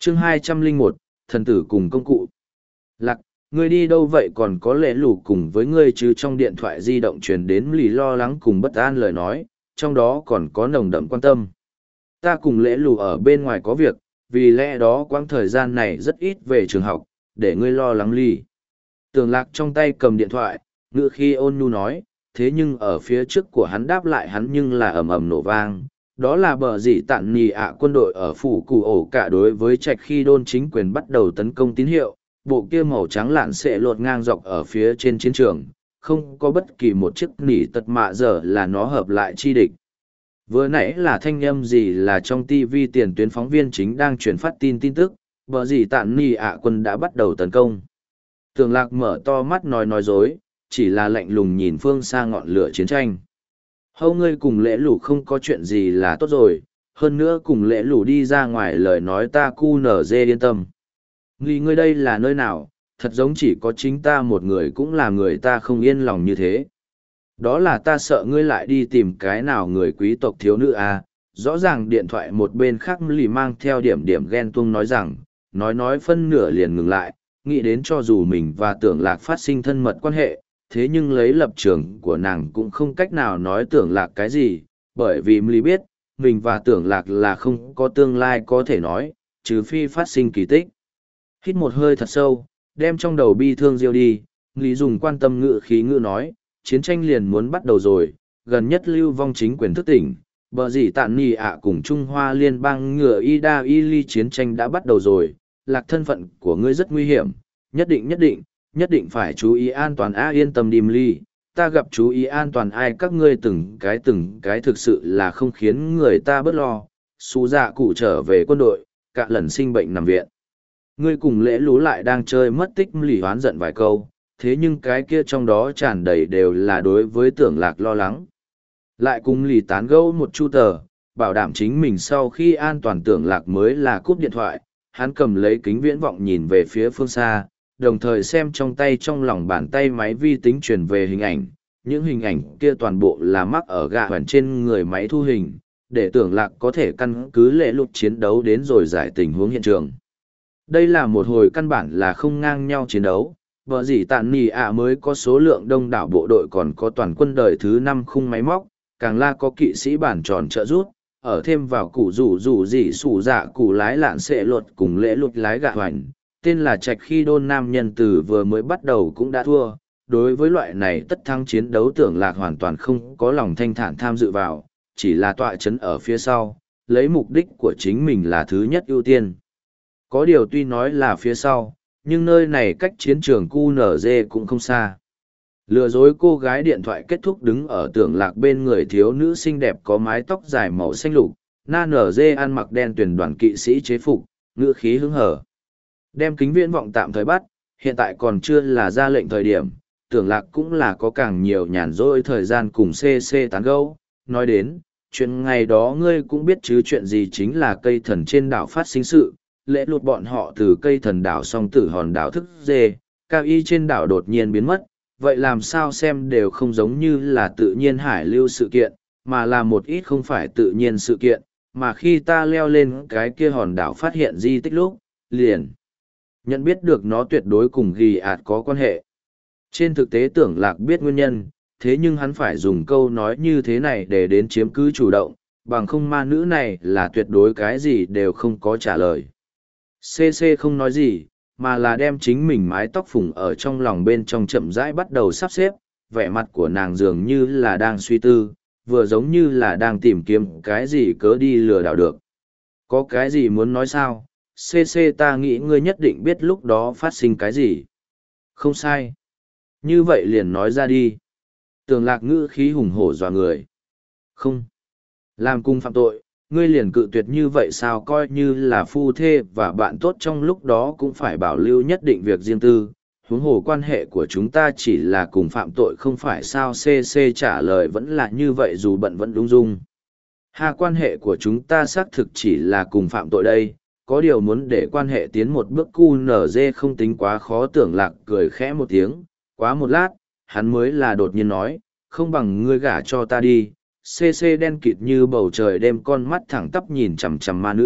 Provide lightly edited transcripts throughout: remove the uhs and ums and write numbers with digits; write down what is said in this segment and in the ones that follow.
chương 201, thần tử cùng công cụ. Lạc, ngươi đi đâu vậy, còn có lẽ lù cùng với ngươi chứ? Trong điện thoại di động truyền đến lì lo lắng cùng bất an lời nói, trong đó còn có nồng đậm quan tâm. Ta cùng lễ lù ở bên ngoài có việc, vì lẽ đó quãng thời gian này rất ít về trường học, để ngươi lo lắng lì. Tường Lạc trong tay cầm điện thoại, ngữ khi ôn nhu nói, thế nhưng ở phía trước của hắn đáp lại hắn nhưng là ầm ầm nổ vang. Đó là bờ dĩ tạn nì ạ quân đội ở phủ cù ổ cả đối với trạch khi đôn chính quyền bắt đầu tấn công tín hiệu, bộ kia màu trắng lạn sẽ lột ngang dọc ở phía trên chiến trường, không có bất kỳ một chiếc nỉ tật mạ giờ là nó hợp lại chi địch. Vừa nãy là thanh âm gì? Là trong TV tiền tuyến phóng viên chính đang truyền phát tin tức, bờ dĩ tạn nì ạ quân đã bắt đầu tấn công. Tường Lạc mở to mắt nói dối, chỉ là lạnh lùng nhìn phương xa ngọn lửa chiến tranh. Hâu, ngươi cùng lễ lù không có chuyện gì là tốt rồi, hơn nữa cùng lễ lù đi ra ngoài lời nói ta cu nở dê yên tâm. Nghĩ ngươi đây là nơi nào, thật giống chỉ có chính ta một người cũng là người ta không yên lòng như thế. Đó là ta sợ ngươi lại đi tìm cái nào người quý tộc thiếu nữ à. Rõ ràng điện thoại một bên khác lì mang theo điểm ghen tuông nói rằng, nói phân nửa liền ngừng lại, nghĩ đến cho dù mình và Tưởng Lạc phát sinh thân mật quan hệ, thế nhưng lấy lập trường của nàng cũng không cách nào nói Tưởng Lạc cái gì, bởi vì Mli biết, mình và Tưởng Lạc là không có tương lai có thể nói, trừ phi phát sinh kỳ tích. Hít một hơi thật sâu, đem trong đầu bi thương diêu đi, Mli dùng quan tâm ngữ khí ngữ nói, chiến tranh liền muốn bắt đầu rồi, gần nhất lưu vong chính quyền thức tỉnh, bờ dĩ tạn nì ạ cùng Trung Hoa liên bang ngựa Ida Ili chiến tranh đã bắt đầu rồi. Lạc, thân phận của ngươi rất nguy hiểm, nhất định phải chú ý an toàn. Yên tâm đi Mli, ta gặp chú ý an toàn ai các ngươi từng cái thực sự là không khiến người ta bớt lo. Xú dạ cụ trở về quân đội, cả lần sinh bệnh nằm viện. Ngươi cùng lễ lú lại đang chơi mất tích. Mli hoán giận vài câu, thế nhưng cái kia trong đó tràn đầy đều là đối với Tưởng Lạc lo lắng. Lại cùng Mli tán gẫu một chu tờ, bảo đảm chính mình sau khi an toàn. Tưởng Lạc mới là cúp điện thoại. Hắn cầm lấy kính viễn vọng nhìn về phía phương xa, đồng thời xem trong lòng bàn tay máy vi tính truyền về hình ảnh. Những hình ảnh kia toàn bộ là mắc ở gạ hoàn trên người máy thu hình, để Tưởng Lạc có thể căn cứ lễ lục chiến đấu đến rồi giải tình huống hiện trường. Đây là một hồi căn bản là không ngang nhau chiến đấu, vợ dĩ tạn nì ạ mới có số lượng đông đảo bộ đội, còn có toàn quân đời thứ 5 khung máy móc, càng là có kỵ sĩ bản tròn trợ rút. Ở thêm vào cụ rủ gì sủ dạ cụ lái lạn xệ luật cùng lễ lục lái gạ hoành, tên là trạch khi đôn nam nhân từ vừa mới bắt đầu cũng đã thua. Đối với loại này tất thắng chiến đấu Tưởng Lạc hoàn toàn không có lòng thanh thản tham dự vào, chỉ là tọa chấn ở phía sau, lấy mục đích của chính mình là thứ nhất ưu tiên. Có điều tuy nói là phía sau, nhưng nơi này cách chiến trường QNZ cũng không xa. Lừa dối cô gái điện thoại kết thúc đứng ở Tưởng Lạc bên người thiếu nữ xinh đẹp có mái tóc dài màu xanh lục, na nở dê ăn mặc đen tuyển đoàn kỵ sĩ chế phục, ngữ khí hứng hở. Đem kính viễn vọng tạm thời bắt, hiện tại còn chưa là ra lệnh thời điểm, Tưởng Lạc cũng là có càng nhiều nhàn rỗi thời gian cùng CC tán gẫu. Nói đến, chuyện ngày đó ngươi cũng biết chứ, chuyện gì? Chính là cây thần trên đảo phát sinh sự, lễ lụt bọn họ từ cây thần đảo song tử hòn đảo thức dê, cao y trên đảo đột nhiên biến mất. Vậy làm sao xem đều không giống như là tự nhiên hải lưu sự kiện, mà là một ít không phải tự nhiên sự kiện, mà khi ta leo lên cái kia hòn đảo phát hiện di tích lúc, liền nhận biết được nó tuyệt đối cùng ghi ạt có quan hệ. Trên thực tế Tưởng Lạc biết nguyên nhân, thế nhưng hắn phải dùng câu nói như thế này để đến chiếm cứ chủ động, bằng không ma nữ này là tuyệt đối cái gì đều không có trả lời. CC không nói gì, mà là đem chính mình mái tóc phủng ở trong lòng bên trong chậm rãi bắt đầu sắp xếp, vẻ mặt của nàng dường như là đang suy tư, vừa giống như là đang tìm kiếm cái gì cớ đi lừa đảo được. Có cái gì muốn nói sao? CC, ta nghĩ ngươi nhất định biết lúc đó phát sinh cái gì. Không sai. Như vậy liền nói ra đi. Tưởng Lạc ngữ khí hùng hổ dọa người. Không. Làm cùng phạm tội, ngươi liền cự tuyệt như vậy sao? Coi như là phu thê và bạn tốt trong lúc đó cũng phải bảo lưu nhất định việc riêng tư. Huống hồ quan hệ của chúng ta chỉ là cùng phạm tội không phải sao? CC trả lời vẫn là như vậy dù bận vẫn đúng dung. Quan hệ của chúng ta xác thực chỉ là cùng phạm tội đây. Có điều muốn để quan hệ tiến một bước QNZ không tính quá khó. Tưởng Lạc cười khẽ một tiếng, quá một lát, hắn mới là đột nhiên nói, không bằng ngươi gả cho ta đi. CC đen kịt như bầu trời đêm, con mắt thẳng tắp nhìn chằm chằm ma nữ,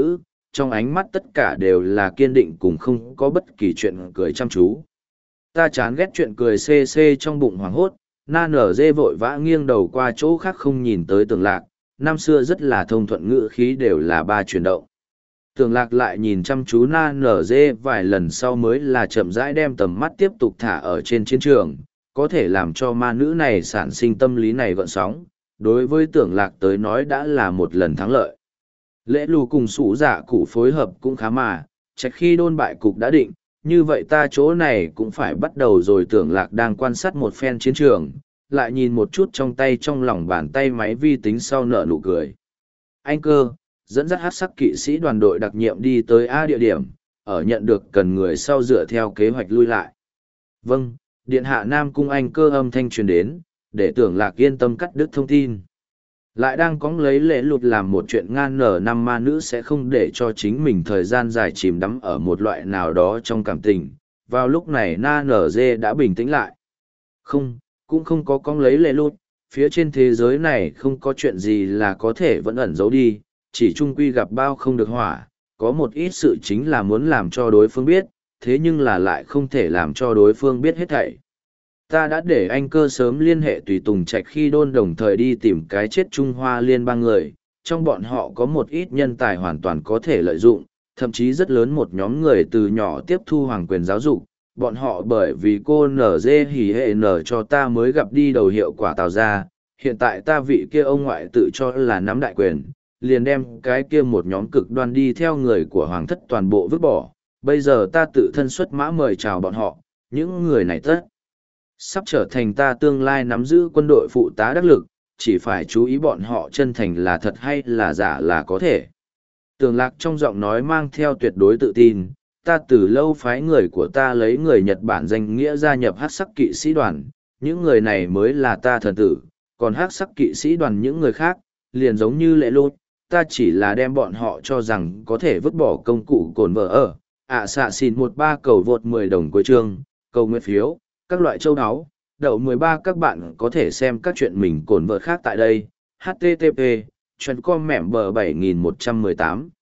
trong ánh mắt tất cả đều là kiên định cùng không có bất kỳ chuyện cười chăm chú. Ta chán ghét chuyện cười xê xê trong bụng hoảng hốt, na nở dê vội vã nghiêng đầu qua chỗ khác không nhìn tới Tưởng Lạc, năm xưa rất là thông thuận ngữ khí đều là ba chuyển động. Tưởng Lạc lại nhìn chăm chú na nở dê vài lần sau mới là chậm rãi đem tầm mắt tiếp tục thả ở trên chiến trường, có thể làm cho ma nữ này sản sinh tâm lý này gợn sóng, đối với Tưởng Lạc tới nói đã là một lần thắng lợi. Lễ lù cùng sủ dạ cụ phối hợp cũng khá mà, trách khi đôn bại cục đã định, như vậy ta chỗ này cũng phải bắt đầu rồi. Tưởng Lạc đang quan sát một phen chiến trường, lại nhìn một chút trong tay trong lòng bàn tay máy vi tính sau nở nụ cười. Anh Cơ, dẫn dắt hắc sắc kỵ sĩ đoàn đội đặc nhiệm đi tới A địa điểm, ở nhận được cần người sau dựa theo kế hoạch lui lại. Vâng, điện hạ Nam Cung. Anh Cơ âm thanh truyền đến, để Tưởng Lạc yên tâm cắt đứt thông tin. Lại đang cóng lấy lễ lụt làm một chuyện ngan nở, năm ma nữ sẽ không để cho chính mình thời gian dài chìm đắm ở một loại nào đó trong cảm tình. Vào lúc này na nở dê đã bình tĩnh lại. Không, cũng không có cóng lấy lễ lụt, phía trên thế giới này không có chuyện gì là có thể vẫn ẩn giấu đi, chỉ trung quy gặp bao không được hỏa, có một ít sự chính là muốn làm cho đối phương biết, thế nhưng là lại không thể làm cho đối phương biết hết thảy. Ta đã để anh Cơ sớm liên hệ tùy tùng trạch khi đôn đồng thời đi tìm cái chết Trung Hoa liên bang người, trong bọn họ có một ít nhân tài hoàn toàn có thể lợi dụng, thậm chí rất lớn một nhóm người từ nhỏ tiếp thu hoàng quyền giáo dục, bọn họ bởi vì cô nở dê hỉ hệ nở cho ta mới gặp đi đầu hiệu quả tạo ra, hiện tại ta vị kia ông ngoại tự cho là nắm đại quyền, liền đem cái kia một nhóm cực đoan đi theo người của hoàng thất toàn bộ vứt bỏ, bây giờ ta tự thân xuất mã mời chào bọn họ, những người này tất sắp trở thành ta tương lai nắm giữ quân đội phụ tá đắc lực, chỉ phải chú ý bọn họ chân thành là thật hay là giả là có thể. Tưởng Lạc trong giọng nói mang theo tuyệt đối tự tin, ta từ lâu phái người của ta lấy người Nhật Bản danh nghĩa gia nhập hắc sắc kỵ sĩ đoàn, những người này mới là ta thần tử, còn hắc sắc kỵ sĩ đoàn những người khác, liền giống như lệ lốt, ta chỉ là đem bọn họ cho rằng có thể vứt bỏ công cụ cồn vợ ở, xạ xin 13 cầu vượt 10 đồng cuối chương, cầu nguyện phiếu, các loại châu áo, đậu 13 các bạn có thể xem các chuyện mình cồn vợ khác tại đây, http, chuyện com mẻm bờ 7118.